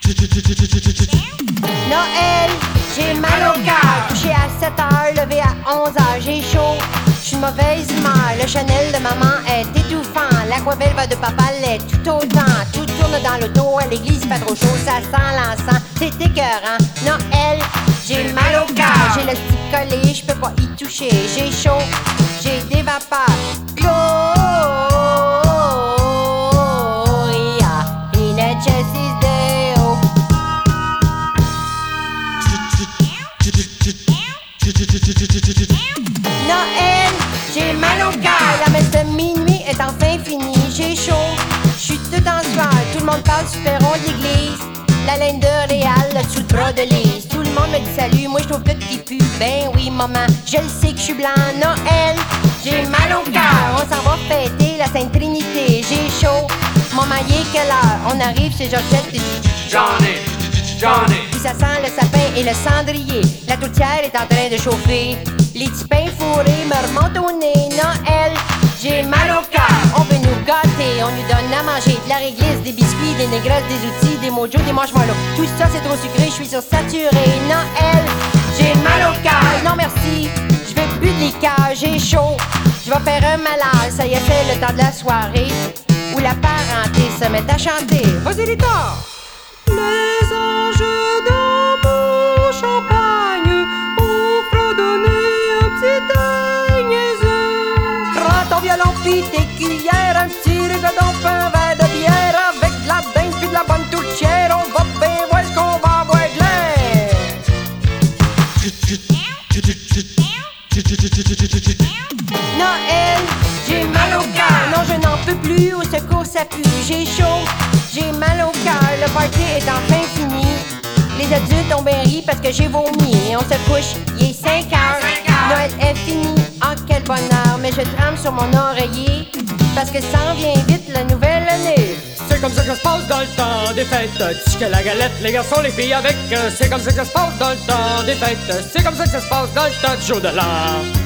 Noël, j'ai mal au cœur. Couché à 7h, levé à 11h, j'ai chaud. J'suis mauvaise humeur, le Chanel de maman est étouffant. L'aquavelle va de papa l'est tout autant. Tout tourne dans l'auto, à l'église pas trop chaud, ça sent l'encens, c'est écœurant. Noël, j'ai mal au cœur. J'ai le stick collé, j'peux pas y toucher. J'ai chaud, j'ai des vapeurs. Gloria in excelsis Deo. Noël, j'ai mal au cœur. La messe de minuit est enfin finie. J'ai chaud, j'suis tout en sueur. Tout le monde parle du perron de l'église. La laine de Réal, le dessous de bras de Lise. Tout le monde me dit salut, moi j'trouve tout qui pue. Ben oui maman, je le sais que j'suis blanc. Noël, j'ai mal au cœur. On s'en va fêter la Sainte Trinité. J'ai chaud, maman il est quelle heure? On arrive chez Georgette et Johnny, puis ça sent le sapin et le cendrier. La tourtière est en train de chauffer. Les petits pains fourrés me remontent au nez. Noël, j'ai mal au cœur. On veut nous gâter, on nous donne à manger de la réglisse, des biscuits, des négresses, des outils, des mojos, des marshmallows. Tout ça c'est trop sucré, je suis sursaturé. Noël, j'ai mal au cœur. Non merci, je veux plus de liqueur, j'ai chaud. Je vais faire un malade, ça y est c'est le temps de la soirée où la parenté se met à chanter. Vas-y les torts! Les anges dans mon champagne ont fredonné un petit air niaiseux. Prends ton violon pis tes cuillères, un petit rigodon, pis un verre de bière. Avec de la dinde pis de la bonne tourtière, on va bien voir ce qu'on va boire de l'air. Noël, j'ai mal au cœur. Non, je n'en peux plus, au secours ça pue. J'ai chaud, j'ai mal au cœur. Le party est enfin fini. Les adultes ont bien ri parce que j'ai vomi. On se couche, il est 5 heures. Noël est fini, ah quel bonheur. Mais je tremble sur mon oreiller parce que ça en vient vite la nouvelle année. C'est comme ça que ça se passe dans le temps des fêtes. Tu que la galette, les garçons, les filles avec. C'est comme ça que ça se passe dans le temps des fêtes. C'est comme ça que ça se passe dans le temps du jour de l'an.